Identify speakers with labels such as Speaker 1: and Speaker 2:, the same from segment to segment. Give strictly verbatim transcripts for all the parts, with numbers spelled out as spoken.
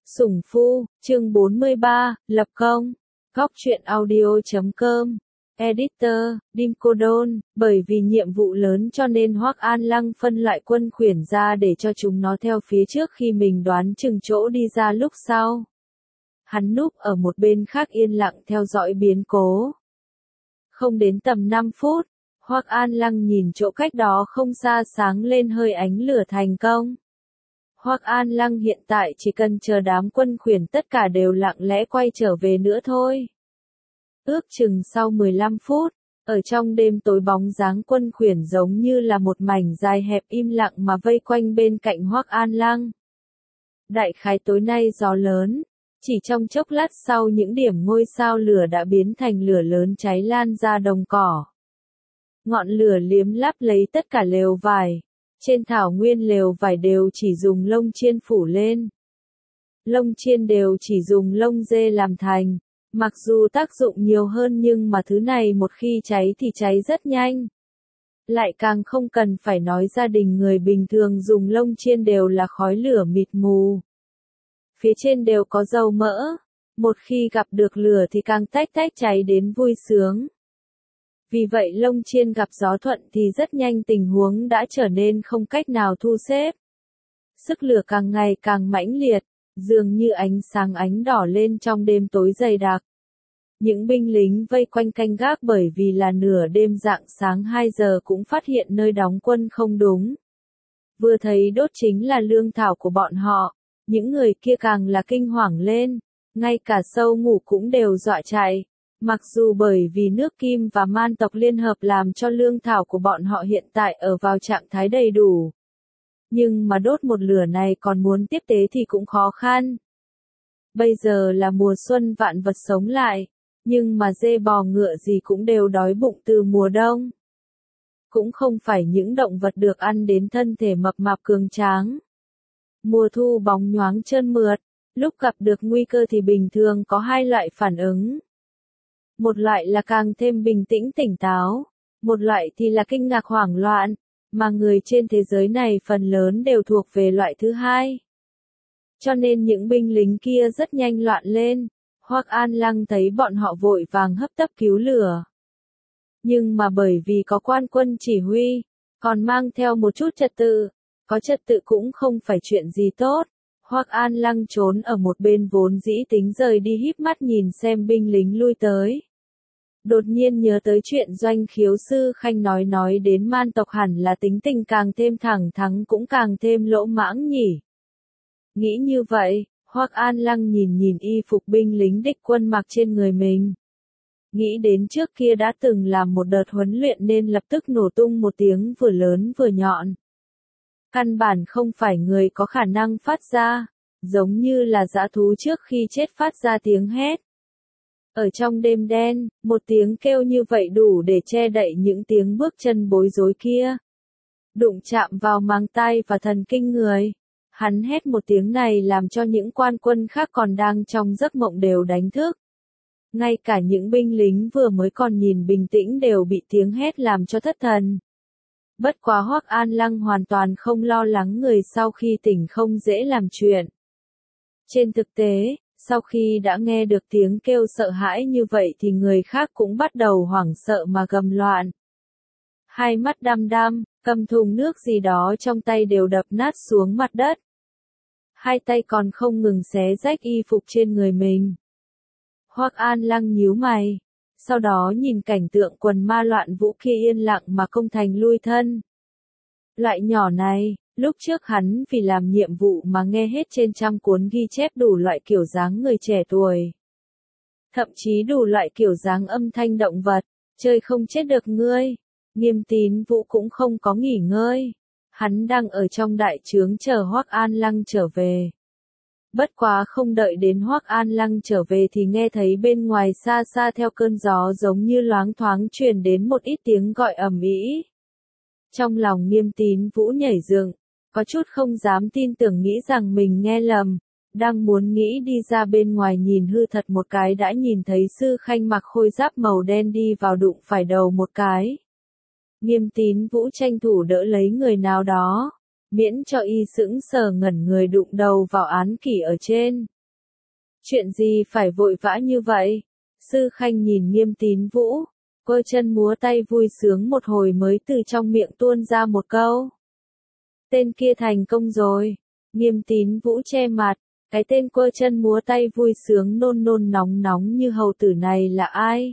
Speaker 1: Sủng Phu, chương bốn mươi ba, Lập Công. Góc truyện audio chấm com. Editor, Dim Cô Đôn, bởi vì nhiệm vụ lớn cho nên Hoắc An Lăng phân loại quân khuyển ra để cho chúng nó theo phía trước khi mình đoán chừng chỗ đi ra lúc sau. Hắn núp ở một bên khác yên lặng theo dõi biến cố. Không đến tầm năm phút, Hoắc An Lăng nhìn chỗ cách đó không xa sáng lên hơi ánh lửa thành công. Hoắc An Lăng hiện tại chỉ cần chờ đám quân khuyển tất cả đều lặng lẽ quay trở về nữa thôi. Ước chừng sau mười lăm phút, ở trong đêm tối bóng dáng quân khuyển giống như là một mảnh dài hẹp im lặng mà vây quanh bên cạnh Hoắc An Lăng. Đại khái tối nay gió lớn, chỉ trong chốc lát sau những điểm ngôi sao lửa đã biến thành lửa lớn cháy lan ra đồng cỏ. Ngọn lửa liếm láp lấy tất cả lều vải. Trên thảo nguyên lều vải đều chỉ dùng lông chiên phủ lên. Lông chiên đều chỉ dùng lông dê làm thành, mặc dù tác dụng nhiều hơn nhưng mà thứ này một khi cháy thì cháy rất nhanh. Lại càng không cần phải nói gia đình người bình thường dùng lông chiên đều là khói lửa mịt mù. Phía trên đều có dầu mỡ, một khi gặp được lửa thì càng tách tách cháy đến vui sướng. Vì vậy lông chiên gặp gió thuận thì rất nhanh tình huống đã trở nên không cách nào thu xếp. Sức lửa càng ngày càng mãnh liệt, dường như ánh sáng ánh đỏ lên trong đêm tối dày đặc. Những binh lính vây quanh canh gác bởi vì là nửa đêm rạng sáng hai giờ cũng phát hiện nơi đóng quân không đúng. Vừa thấy đốt chính là lương thảo của bọn họ, những người kia càng là kinh hoàng lên, ngay cả sâu ngủ cũng đều dọa chạy. Mặc dù bởi vì nước Kim và Man tộc liên hợp làm cho lương thảo của bọn họ hiện tại ở vào trạng thái đầy đủ. Nhưng mà đốt một lửa này còn muốn tiếp tế thì cũng khó khăn. Bây giờ là mùa xuân vạn vật sống lại, nhưng mà dê bò ngựa gì cũng đều đói bụng từ mùa đông. Cũng không phải những động vật được ăn đến thân thể mập mạp cường tráng. Mùa thu bóng nhoáng trơn mượt, lúc gặp được nguy cơ thì bình thường có hai loại phản ứng. Một loại là càng thêm bình tĩnh tỉnh táo, một loại thì là kinh ngạc hoảng loạn, mà người trên thế giới này phần lớn đều thuộc về loại thứ hai. Cho nên những binh lính kia rất nhanh loạn lên, Hoắc An Lăng thấy bọn họ vội vàng hấp tấp cứu lửa. Nhưng mà bởi vì có quan quân chỉ huy, còn mang theo một chút trật tự, có trật tự cũng không phải chuyện gì tốt. Hoắc An Lăng trốn ở một bên vốn dĩ tính rời đi híp mắt nhìn xem binh lính lui tới. Đột nhiên nhớ tới chuyện Doanh Khiếu Sư Khanh nói nói đến Man tộc hẳn là tính tình càng thêm thẳng thắn cũng càng thêm lỗ mãng nhỉ. Nghĩ như vậy, Hoắc An Lăng nhìn nhìn y phục binh lính địch quân mặc trên người mình. Nghĩ đến trước kia đã từng làm một đợt huấn luyện nên lập tức nổ tung một tiếng vừa lớn vừa nhọn. Căn bản không phải người có khả năng phát ra, giống như là dã thú trước khi chết phát ra tiếng hét. Ở trong đêm đen, một tiếng kêu như vậy đủ để che đậy những tiếng bước chân bối rối kia. Đụng chạm vào màng tai và thần kinh người. Hắn hét một tiếng này làm cho những quan quân khác còn đang trong giấc mộng đều đánh thức. Ngay cả những binh lính vừa mới còn nhìn bình tĩnh đều bị tiếng hét làm cho thất thần. Bất quá Hoắc An Lăng hoàn toàn không lo lắng người sau khi tỉnh không dễ làm chuyện. Trên thực tế, sau khi đã nghe được tiếng kêu sợ hãi như vậy thì người khác cũng bắt đầu hoảng sợ mà gầm loạn. Hai mắt đăm đăm, cầm thùng nước gì đó trong tay đều đập nát xuống mặt đất. Hai tay còn không ngừng xé rách y phục trên người mình. Hoắc An Lăng nhíu mày, sau đó nhìn cảnh tượng quần ma loạn vũ kia yên lặng mà công thành lui thân. Loại nhỏ này, lúc trước hắn vì làm nhiệm vụ mà nghe hết trên trăm cuốn ghi chép đủ loại kiểu dáng người trẻ tuổi. Thậm chí đủ loại kiểu dáng âm thanh động vật, chơi không chết được ngươi. Nghiêm Tín Vũ cũng không có nghỉ ngơi. Hắn đang ở trong đại trướng chờ Hoắc An Lăng trở về. Bất quá không đợi đến Hoắc An Lăng trở về thì nghe thấy bên ngoài xa xa theo cơn gió giống như loáng thoáng truyền đến một ít tiếng gọi ầm ĩ. Trong lòng Nghiêm Tín Vũ nhảy dựng, có chút không dám tin tưởng nghĩ rằng mình nghe lầm, đang muốn nghĩ đi ra bên ngoài nhìn hư thật một cái đã nhìn thấy Sư Khanh mặc khôi giáp màu đen đi vào đụng phải đầu một cái. Nghiêm Tín Vũ tranh thủ đỡ lấy người nào đó, miễn cho y sững sờ ngẩn người đụng đầu vào án kỷ ở trên. Chuyện gì phải vội vã như vậy? Sư Khanh nhìn Nghiêm Tín Vũ, quơ chân múa tay vui sướng một hồi mới từ trong miệng tuôn ra một câu. Tên kia thành công rồi. Nghiêm Tín Vũ che mặt, cái tên quơ chân múa tay vui sướng nôn nôn nóng nóng như hầu tử này là ai?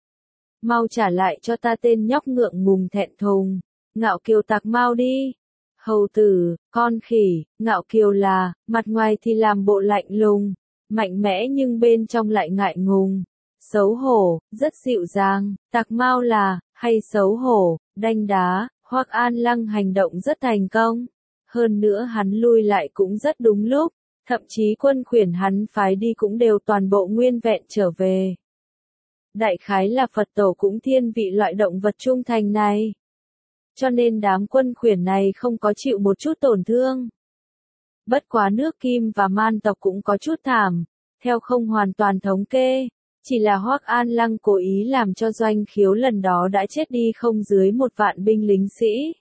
Speaker 1: Mau trả lại cho ta tên nhóc ngượng ngùng thẹn thùng, Ngạo Kiều tặc mau đi. Hầu tử, con khỉ, Ngạo Kiều là, mặt ngoài thì làm bộ lạnh lùng, mạnh mẽ nhưng bên trong lại ngại ngùng, xấu hổ, rất dịu dàng. Tặc mau là, hay xấu hổ, đanh đá. Hoắc An Lăng hành động rất thành công. Hơn nữa hắn lui lại cũng rất đúng lúc, thậm chí quân khuyển hắn phái đi cũng đều toàn bộ nguyên vẹn trở về. Đại khái là Phật tổ cũng thiên vị loại động vật trung thành này. Cho nên đám quân khuyển này không có chịu một chút tổn thương. Bất quá nước Kim và Man tộc cũng có chút thảm, theo không hoàn toàn thống kê, chỉ là Hoắc An Lăng cố ý làm cho Doanh Khiếu lần đó đã chết đi không dưới một vạn binh lính sĩ.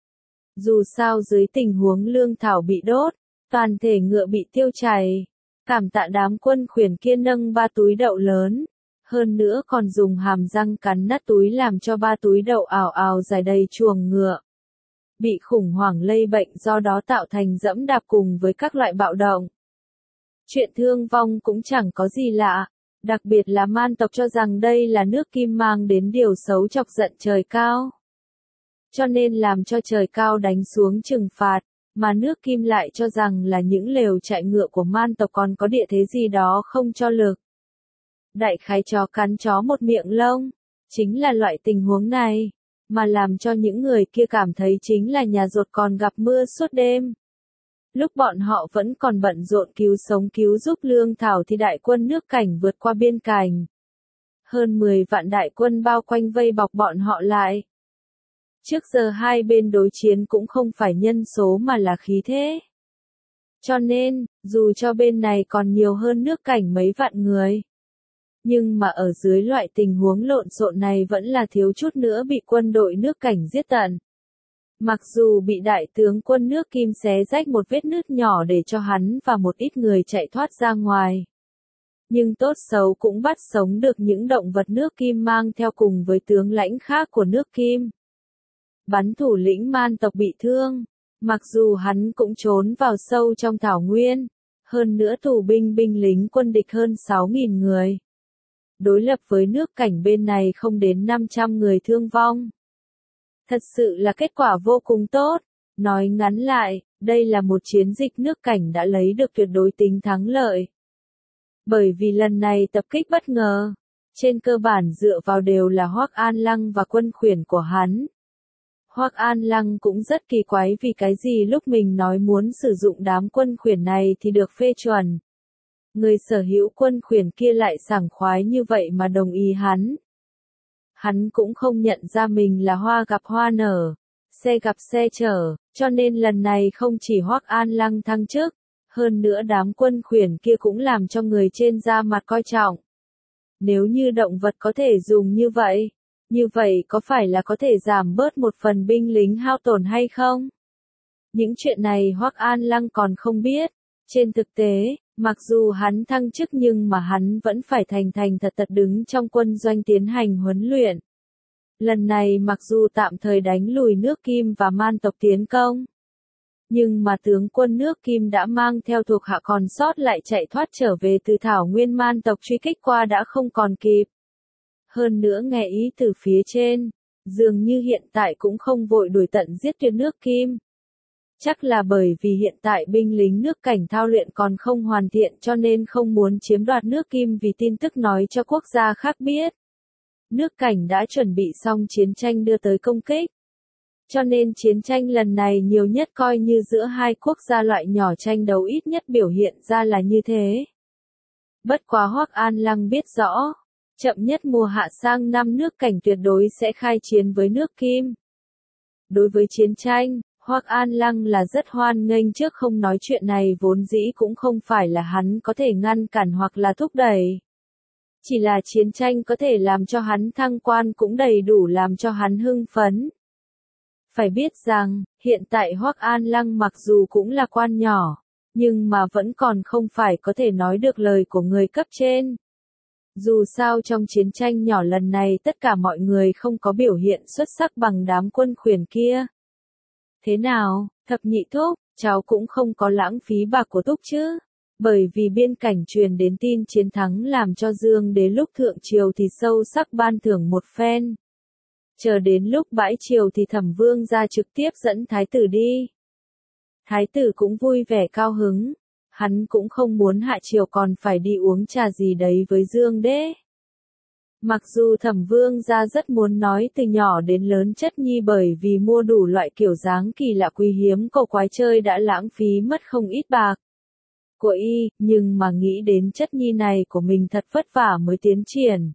Speaker 1: Dù sao dưới tình huống lương thảo bị đốt, toàn thể ngựa bị tiêu chảy, cảm tạ đám quân khuyển kia nâng ba túi đậu lớn, hơn nữa còn dùng hàm răng cắn nát túi làm cho ba túi đậu ào ào dài đầy chuồng ngựa. Bị khủng hoảng lây bệnh do đó tạo thành dẫm đạp cùng với các loại bạo động. Chuyện thương vong cũng chẳng có gì lạ, đặc biệt là Man tộc cho rằng đây là nước Kim mang đến điều xấu chọc giận trời cao. Cho nên làm cho trời cao đánh xuống trừng phạt, mà nước Kim lại cho rằng là những lều trại ngựa của Man tộc còn có địa thế gì đó không cho lực. Đại khái chó cắn chó một miệng lông, chính là loại tình huống này, mà làm cho những người kia cảm thấy chính là nhà rột còn gặp mưa suốt đêm. Lúc bọn họ vẫn còn bận rộn cứu sống cứu giúp lương thảo thì đại quân nước Cảnh vượt qua biên cảnh. Hơn mười vạn đại quân bao quanh vây bọc bọn họ lại. Trước giờ hai bên đối chiến cũng không phải nhân số mà là khí thế. Cho nên, dù cho bên này còn nhiều hơn nước Cảnh mấy vạn người, nhưng mà ở dưới loại tình huống lộn xộn này vẫn là thiếu chút nữa bị quân đội nước Cảnh giết tận. Mặc dù bị đại tướng quân nước Kim xé rách một vết nứt nhỏ để cho hắn và một ít người chạy thoát ra ngoài. Nhưng tốt xấu cũng bắt sống được những động vật nước Kim mang theo cùng với tướng lãnh khác của nước Kim. Bắn thủ lĩnh Man tộc bị thương, mặc dù hắn cũng trốn vào sâu trong thảo nguyên, hơn nữa tù binh binh lính quân địch hơn sáu nghìn người. Đối lập với nước Cảnh bên này không đến năm trăm người thương vong. Thật sự là kết quả vô cùng tốt. Nói ngắn lại, đây là một chiến dịch nước Cảnh đã lấy được tuyệt đối tính thắng lợi. Bởi vì lần này tập kích bất ngờ, trên cơ bản dựa vào đều là Hoắc An Lăng và quân khuyển của hắn. Hoắc An Lăng cũng rất kỳ quái vì cái gì lúc mình nói muốn sử dụng đám quân khuyển này thì được phê chuẩn. Người sở hữu quân khuyển kia lại sảng khoái như vậy mà đồng ý hắn. Hắn cũng không nhận ra mình là hoa gặp hoa nở, xe gặp xe chở, cho nên lần này không chỉ Hoắc An Lăng thăng chức, hơn nữa đám quân khuyển kia cũng làm cho người trên da mặt coi trọng. Nếu như động vật có thể dùng như vậy, như vậy có phải là có thể giảm bớt một phần binh lính hao tổn hay không? Những chuyện này Hoắc An Lăng còn không biết. Trên thực tế, mặc dù hắn thăng chức nhưng mà hắn vẫn phải thành thành thật thật đứng trong quân doanh tiến hành huấn luyện. Lần này mặc dù tạm thời đánh lùi nước Kim và Man tộc tiến công, nhưng mà tướng quân nước Kim đã mang theo thuộc hạ còn sót lại chạy thoát trở về từ thảo nguyên Man tộc truy kích qua đã không còn kịp. Hơn nữa nghe ý từ phía trên, dường như hiện tại cũng không vội đuổi tận giết tuyệt nước Kim. Chắc là bởi vì hiện tại binh lính nước Cảnh thao luyện còn không hoàn thiện cho nên không muốn chiếm đoạt nước Kim vì tin tức nói cho quốc gia khác biết. Nước Cảnh đã chuẩn bị xong chiến tranh đưa tới công kích. Cho nên chiến tranh lần này nhiều nhất coi như giữa hai quốc gia loại nhỏ tranh đấu ít nhất biểu hiện ra là như thế. Bất quá Hoắc An Lăng biết rõ, chậm nhất mùa hạ sang năm nước Cảnh tuyệt đối sẽ khai chiến với nước Kim. Đối với chiến tranh, Hoắc An Lăng là rất hoan nghênh trước không nói chuyện này vốn dĩ cũng không phải là hắn có thể ngăn cản hoặc là thúc đẩy. Chỉ là chiến tranh có thể làm cho hắn thăng quan cũng đầy đủ làm cho hắn hưng phấn. Phải biết rằng, hiện tại Hoắc An Lăng mặc dù cũng là quan nhỏ, nhưng mà vẫn còn không phải có thể nói được lời của người cấp trên. Dù sao trong chiến tranh nhỏ lần này tất cả mọi người không có biểu hiện xuất sắc bằng đám quân khuyển kia. Thế nào, thập nhị thúc, cháu cũng không có lãng phí bạc của thúc chứ? Bởi vì biên cảnh truyền đến tin chiến thắng làm cho Dương Đế lúc thượng triều thì sâu sắc ban thưởng một phen. Chờ đến lúc bãi triều thì Thẩm Vương ra trực tiếp dẫn thái tử đi. Thái tử cũng vui vẻ cao hứng, hắn cũng không muốn hạ triều còn phải đi uống trà gì đấy với Dương Đế. Mặc dù Thẩm Vương gia rất muốn nói từ nhỏ đến lớn Chất Nhi bởi vì mua đủ loại kiểu dáng kỳ lạ quý hiếm cổ quái chơi đã lãng phí mất không ít bạc của y, nhưng mà nghĩ đến Chất Nhi này của mình thật vất vả mới tiến triển.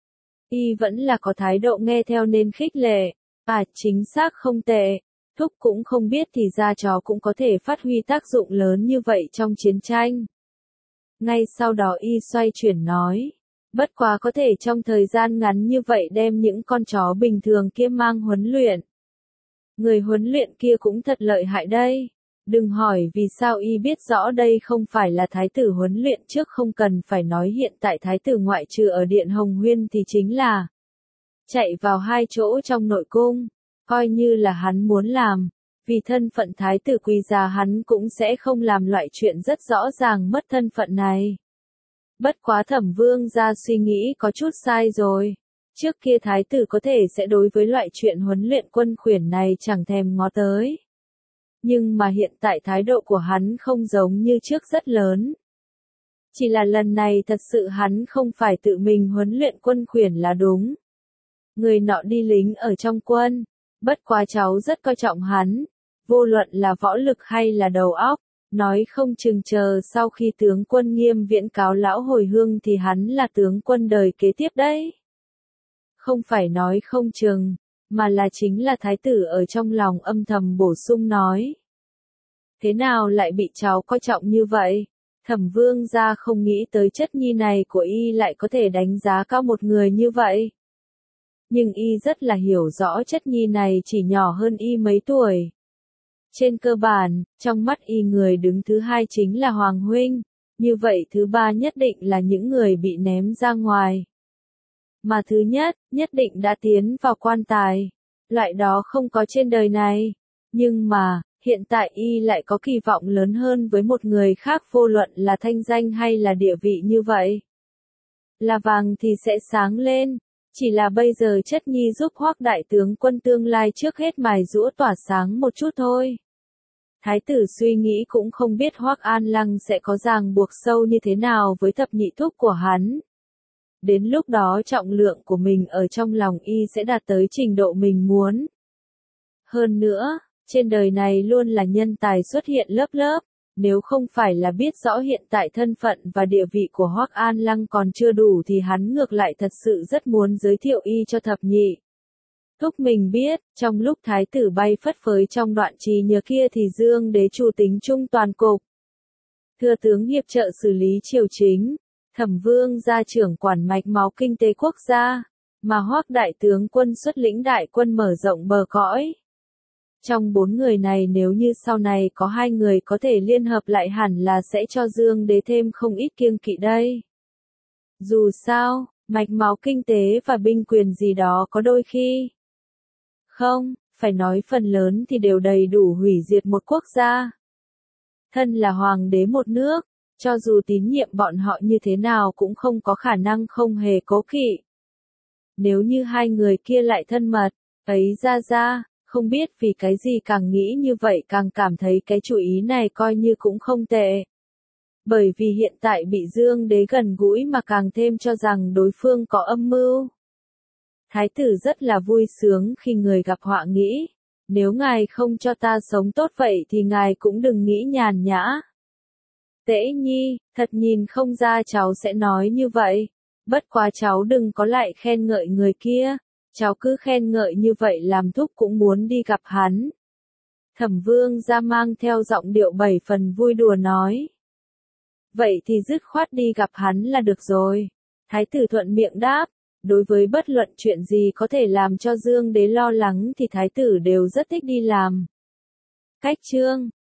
Speaker 1: Y vẫn là có thái độ nghe theo nên khích lệ, à chính xác không tệ, thúc cũng không biết thì ra chó cũng có thể phát huy tác dụng lớn như vậy trong chiến tranh. Ngay sau đó y xoay chuyển nói. Bất quá có thể trong thời gian ngắn như vậy đem những con chó bình thường kia mang huấn luyện. Người huấn luyện kia cũng thật lợi hại đây. Đừng hỏi vì sao y biết rõ đây không phải là thái tử huấn luyện trước không cần phải nói hiện tại thái tử ngoại trừ ở Điện Hồng Huyên thì chính là chạy vào hai chỗ trong nội cung, coi như là hắn muốn làm. Vì thân phận thái tử quý gia hắn cũng sẽ không làm loại chuyện rất rõ ràng mất thân phận này. Bất quá Thẩm Vương gia suy nghĩ có chút sai rồi. Trước kia thái tử có thể sẽ đối với loại chuyện huấn luyện quân khuyển này chẳng thèm ngó tới. Nhưng mà hiện tại thái độ của hắn không giống như trước rất lớn. Chỉ là lần này thật sự hắn không phải tự mình huấn luyện quân khuyển là đúng. Người nọ đi lính ở trong quân. Bất quá cháu rất coi trọng hắn. Vô luận là võ lực hay là đầu óc. Nói không chừng chờ sau khi tướng quân Nghiêm Viễn cáo lão hồi hương thì hắn là tướng quân đời kế tiếp đấy. Không phải nói không chừng, mà là chính là thái tử ở trong lòng âm thầm bổ sung nói. Thế nào lại bị cháu coi trọng như vậy? Thẩm Vương gia không nghĩ tới Chất Nhi này của y lại có thể đánh giá cao một người như vậy. Nhưng y rất là hiểu rõ Chất Nhi này chỉ nhỏ hơn y mấy tuổi. Trên cơ bản, trong mắt y người đứng thứ hai chính là Hoàng Huynh, như vậy thứ ba nhất định là những người bị ném ra ngoài. Mà thứ nhất, nhất định đã tiến vào quan tài. Loại đó không có trên đời này. Nhưng mà, hiện tại y lại có kỳ vọng lớn hơn với một người khác vô luận là thanh danh hay là địa vị như vậy. Là vàng thì sẽ sáng lên. Chỉ là bây giờ Chất Nhi giúp Hoắc đại tướng quân tương lai trước hết mài giũa tỏa sáng một chút thôi. Thái tử suy nghĩ cũng không biết Hoắc An Lăng sẽ có ràng buộc sâu như thế nào với thập nhị thúc của hắn. Đến lúc đó trọng lượng của mình ở trong lòng y sẽ đạt tới trình độ mình muốn. Hơn nữa, trên đời này luôn là nhân tài xuất hiện lớp lớp, nếu không phải là biết rõ hiện tại thân phận và địa vị của Hoắc An Lăng còn chưa đủ thì hắn ngược lại thật sự rất muốn giới thiệu y cho thập nhị. Thúc mình biết, trong lúc thái tử bay phất phới trong đoạn trí nhớ kia thì Dương Đế chủ tính chung toàn cục. Thừa tướng hiệp trợ xử lý triều chính, Thẩm Vương gia trưởng quản mạch máu kinh tế quốc gia, mà Hoắc đại tướng quân xuất lĩnh đại quân mở rộng bờ cõi. Trong bốn người này nếu như sau này có hai người có thể liên hợp lại hẳn là sẽ cho Dương Đế thêm không ít kiêng kỵ đây. Dù sao, mạch máu kinh tế và binh quyền gì đó có đôi khi. Không, phải nói phần lớn thì đều đầy đủ hủy diệt một quốc gia. Thân là hoàng đế một nước, cho dù tín nhiệm bọn họ như thế nào cũng không có khả năng không hề cố kỵ. Nếu như hai người kia lại thân mật, ấy ra ra, không biết vì cái gì càng nghĩ như vậy càng cảm thấy cái chủ ý này coi như cũng không tệ. Bởi vì hiện tại bị Dương Đế gần gũi mà càng thêm cho rằng đối phương có âm mưu. Thái tử rất là vui sướng khi người gặp họa nghĩ, nếu ngài không cho ta sống tốt vậy thì ngài cũng đừng nghĩ nhàn nhã. Tễ Nhi, thật nhìn không ra cháu sẽ nói như vậy, bất quá cháu đừng có lại khen ngợi người kia, cháu cứ khen ngợi như vậy làm thúc cũng muốn đi gặp hắn. Thẩm Vương gia mang theo giọng điệu bảy phần vui đùa nói. Vậy thì dứt khoát đi gặp hắn là được rồi. Thái tử thuận miệng đáp. Đối với bất luận chuyện gì có thể làm cho Dương Đế lo lắng thì thái tử đều rất thích đi làm. Cách chương